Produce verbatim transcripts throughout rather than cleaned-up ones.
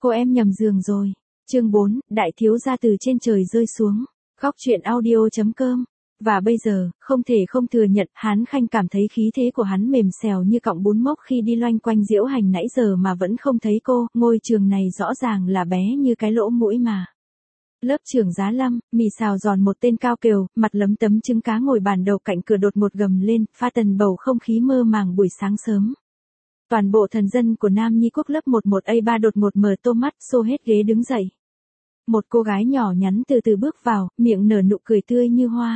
Cô em nhầm giường rồi. Chương bốn, đại thiếu gia từ trên trời rơi xuống. Góc truyện audio.com. Và bây giờ, không thể không thừa nhận, Hán Khanh cảm thấy khí thế của hắn mềm xèo như cọng bún mốc khi đi loanh quanh Diễu Hành nãy giờ mà vẫn không thấy cô, ngôi trường này rõ ràng là bé như cái lỗ mũi mà. Lớp trưởng Giá Lâm, mì xào giòn một tên cao kiều, mặt lấm tấm trứng cá ngồi bàn đầu cạnh cửa đột một gầm lên, pha tần bầu không khí mơ màng buổi sáng sớm. Toàn bộ thần dân của Nam Nhi Quốc lớp mười một A ba đột một mở to mắt, xô hết ghế đứng dậy. Một cô gái nhỏ nhắn từ từ bước vào, miệng nở nụ cười tươi như hoa.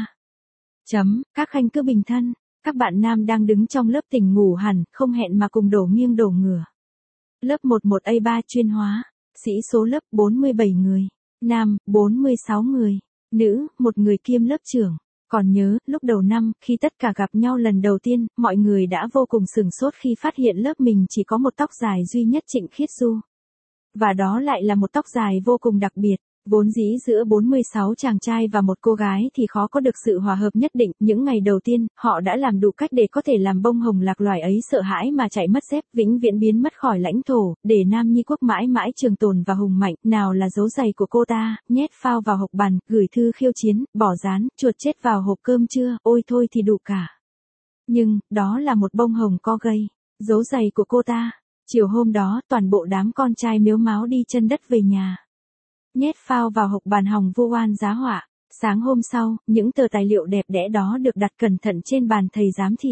Chấm, các khanh cứ bình thân, các bạn nam đang đứng trong lớp tỉnh ngủ hẳn, không hẹn mà cùng đổ nghiêng đổ ngửa. Lớp mười một A ba chuyên hóa, sĩ số lớp bốn mươi bảy người, nam, bốn mươi sáu người, nữ, một người kiêm lớp trưởng. Còn nhớ, lúc đầu năm, khi tất cả gặp nhau lần đầu tiên, mọi người đã vô cùng sửng sốt khi phát hiện lớp mình chỉ có một tóc dài duy nhất Trịnh Khiết Du. Và đó lại là một tóc dài vô cùng đặc biệt. Vốn dĩ giữa bốn mươi sáu chàng trai và một cô gái thì khó có được sự hòa hợp nhất định. Những ngày đầu tiên, họ đã làm đủ cách để có thể làm bông hồng lạc loài ấy sợ hãi mà chạy mất dép, vĩnh viễn biến mất khỏi lãnh thổ, để Nam Nhi Quốc mãi mãi trường tồn và hùng mạnh. Nào là dấu giày của cô ta, nhét phao vào hộp bàn, gửi thư khiêu chiến, bỏ dán, chuột chết vào hộp cơm trưa, ôi thôi thì đủ cả. Nhưng, đó là một bông hồng co gây, dấu giày của cô ta. Chiều hôm đó, toàn bộ đám con trai mếu máo đi chân đất về nhà. Nhét phao vào hộp bàn hòng vu oan giá họa. Sáng hôm sau, những tờ tài liệu đẹp đẽ đó được đặt cẩn thận trên bàn thầy giám thị.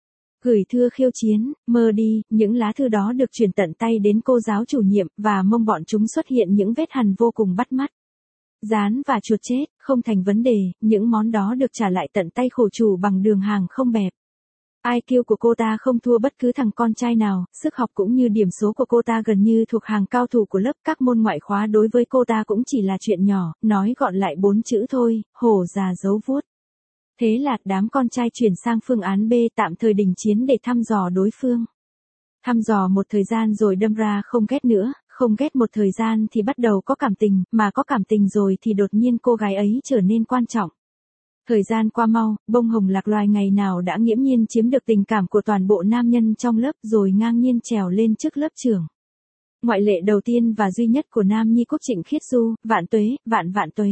Gửi thư khiêu chiến, mơ đi, những lá thư đó được chuyển tận tay đến cô giáo chủ nhiệm, và mông bọn chúng xuất hiện những vết hằn vô cùng bắt mắt. Dán và chuột chết, không thành vấn đề, những món đó được trả lại tận tay khổ chủ bằng đường hàng không bẹp. i kiu của cô ta không thua bất cứ thằng con trai nào, sức học cũng như điểm số của cô ta gần như thuộc hàng cao thủ của lớp, các môn ngoại khóa đối với cô ta cũng chỉ là chuyện nhỏ, nói gọn lại bốn chữ thôi, hổ già giấu vuốt. Thế là đám con trai chuyển sang phương án B, tạm thời đình chiến để thăm dò đối phương. Thăm dò một thời gian rồi đâm ra không ghét nữa, không ghét một thời gian thì bắt đầu có cảm tình, mà có cảm tình rồi thì đột nhiên cô gái ấy trở nên quan trọng. Thời gian qua mau, bông hồng lạc loài ngày nào đã nghiễm nhiên chiếm được tình cảm của toàn bộ nam nhân trong lớp rồi ngang nhiên trèo lên trước lớp trưởng. Ngoại lệ đầu tiên và duy nhất của Nam Nhi Quốc Trịnh Khiết Du, vạn tuế, vạn vạn tuế.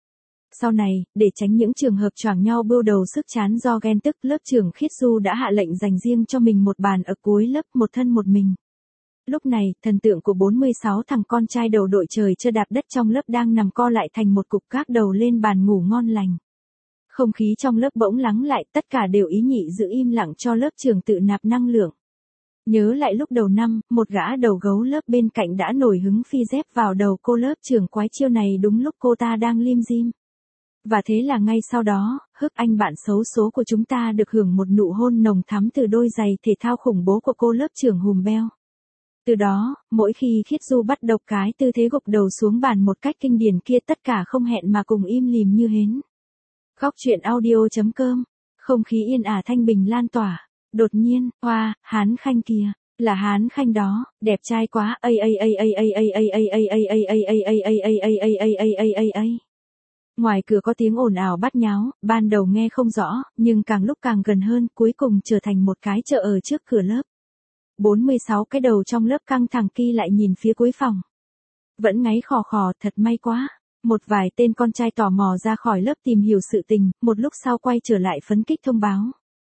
Sau này, để tránh những trường hợp choảng nhau bưu đầu sức chán do ghen tức, lớp trưởng Khiết Du đã hạ lệnh dành riêng cho mình một bàn ở cuối lớp, một thân một mình. Lúc này, thần tượng của bốn mươi sáu thằng con trai đầu đội trời chưa đạp đất trong lớp đang nằm co lại thành một cục gác đầu lên bàn ngủ ngon lành. Không khí trong lớp bỗng lắng lại, tất cả đều ý nhị giữ im lặng cho lớp trưởng tự nạp năng lượng. Nhớ lại lúc đầu năm, một gã đầu gấu lớp bên cạnh đã nổi hứng phi dép vào đầu cô lớp trưởng quái chiêu này đúng lúc cô ta đang lim dim. Và thế là ngay sau đó, Hức anh bạn xấu số của chúng ta được hưởng một nụ hôn nồng thắm từ đôi giày thể thao khủng bố của cô lớp trưởng hùm beo. Từ đó, mỗi khi Khiết Du bắt độc cái tư thế gục đầu xuống bàn một cách kinh điển kia, tất cả không hẹn mà cùng im lìm như hến. Góc truyện audio.com. Không khí yên ả thanh bình lan tỏa. Đột nhiên, oa, Hán Khanh kìa, là Hán Khanh đó, đẹp trai quá. A a a a a a a a a a a a a a a a a a a a. Ngoài cửa có tiếng ồn ào bát nháo, ban đầu nghe không rõ, nhưng càng lúc càng gần hơn, cuối cùng trở thành một cái chợ ở trước cửa lớp. bốn mươi sáu cái đầu trong lớp căng thẳng kỳ lại nhìn phía cuối phòng. Vẫn ngáy khò khò, thật may quá. Một vài tên con trai tò mò ra khỏi lớp tìm hiểu sự tình, một lúc sau quay trở lại phấn kích thông báo.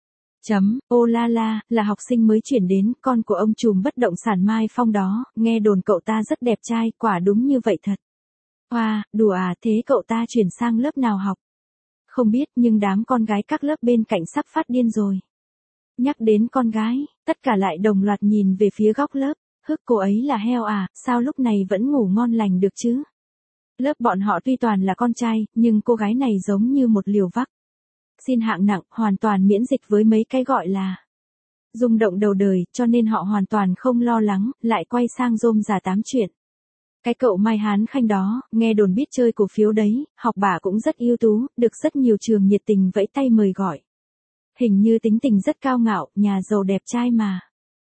Chấm, ô la la, là học sinh mới chuyển đến, con của ông trùm bất động sản Mai Phong đó, nghe đồn cậu ta rất đẹp trai, quả đúng như vậy thật. Hoa, đùa à, thế cậu ta chuyển sang lớp nào học? Không biết, nhưng đám con gái các lớp bên cạnh sắp phát điên rồi. Nhắc đến con gái, tất cả lại đồng loạt nhìn về phía góc lớp. Hức, cô ấy là heo à, sao lúc này vẫn ngủ ngon lành được chứ? Lớp bọn họ tuy toàn là con trai, nhưng cô gái này giống như một liều vắc. Xin hạng nặng, hoàn toàn miễn dịch với mấy cái gọi là rung động đầu đời, cho nên họ hoàn toàn không lo lắng, lại quay sang rôm rả tám chuyện. Cái cậu Mai Hán Khanh đó, nghe đồn biết chơi cổ phiếu đấy, học bả cũng rất ưu tú, được rất nhiều trường nhiệt tình vẫy tay mời gọi. Hình như tính tình rất cao ngạo, nhà giàu đẹp trai mà.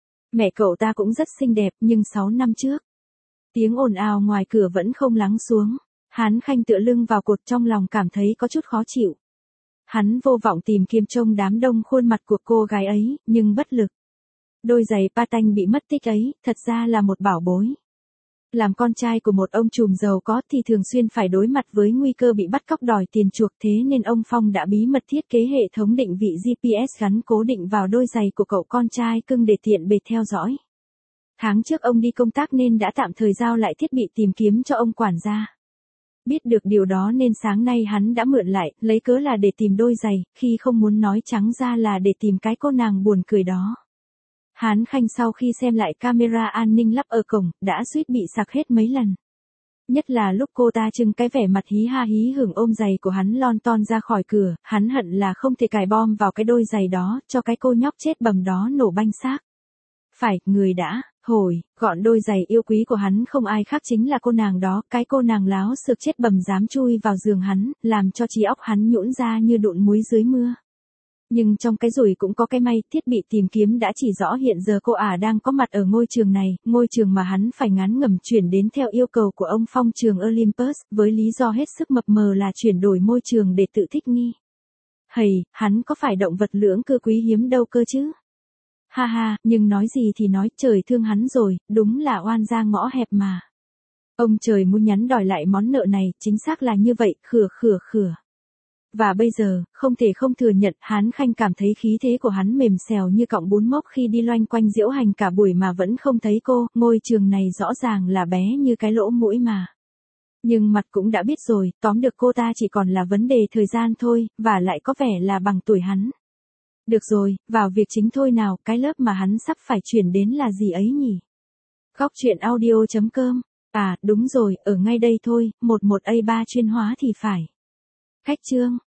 Mẹ cậu ta cũng rất xinh đẹp, nhưng sáu năm trước. Tiếng ồn ào ngoài cửa vẫn không lắng xuống. Hán Khanh tựa lưng vào cột, trong lòng cảm thấy có chút khó chịu. Hắn vô vọng tìm kiếm trông đám đông khuôn mặt của cô gái ấy, nhưng bất lực. Đôi giày patin bị mất tích ấy, thật ra là một bảo bối. Làm con trai của một ông trùm giàu có thì thường xuyên phải đối mặt với nguy cơ bị bắt cóc đòi tiền chuộc, thế nên ông Phong đã bí mật thiết kế hệ thống định vị giê pê ét gắn cố định vào đôi giày của cậu con trai cưng để tiện bề theo dõi. Tháng trước ông đi công tác nên đã tạm thời giao lại thiết bị tìm kiếm cho ông quản gia. Biết được điều đó nên sáng nay hắn đã mượn lại, lấy cớ là để tìm đôi giày, khi không muốn nói trắng ra là để tìm cái cô nàng buồn cười đó. Hán Khanh sau khi xem lại camera an ninh lắp ở cổng, đã suýt bị sặc hết mấy lần. Nhất là lúc cô ta trưng cái vẻ mặt hí ha hí hửng ôm giày của hắn lon ton ra khỏi cửa, hắn hận là không thể cài bom vào cái đôi giày đó, cho cái cô nhóc chết bầm đó nổ banh xác. Phải, người đã, hồi, gọn đôi giày yêu quý của hắn không ai khác chính là cô nàng đó, cái cô nàng láo xược chết bầm dám chui vào giường hắn, làm cho trí óc hắn nhũn ra như đụn muối dưới mưa. Nhưng trong cái rủi cũng có cái may, thiết bị tìm kiếm đã chỉ rõ hiện giờ cô ả đang có mặt ở ngôi trường này, ngôi trường mà hắn phải ngán ngẩm chuyển đến theo yêu cầu của ông Phong, trường Olympus, với lý do hết sức mập mờ là chuyển đổi môi trường để tự thích nghi. Hầy, hắn có phải động vật lưỡng cư quý hiếm đâu cơ chứ? Ha ha, nhưng nói gì thì nói, trời thương hắn rồi, đúng là oan gia ngõ hẹp mà. Ông trời muốn nhắn đòi lại món nợ này, chính xác là như vậy, khửa khửa khửa. Và bây giờ, không thể không thừa nhận, Hán Khanh cảm thấy khí thế của hắn mềm xèo như cọng bún mốc khi đi loanh quanh diễu hành cả buổi mà vẫn không thấy cô, ngôi trường này rõ ràng là bé như cái lỗ mũi mà. Nhưng mặt cũng đã biết rồi, tóm được cô ta chỉ còn là vấn đề thời gian thôi, và lại có vẻ là bằng tuổi hắn. Được rồi, vào việc chính thôi nào, cái lớp mà hắn sắp phải chuyển đến là gì ấy nhỉ? Góc truyện audio chấm com. À, đúng rồi, ở ngay đây thôi, một một A ba chuyên hóa thì phải. Khách chương.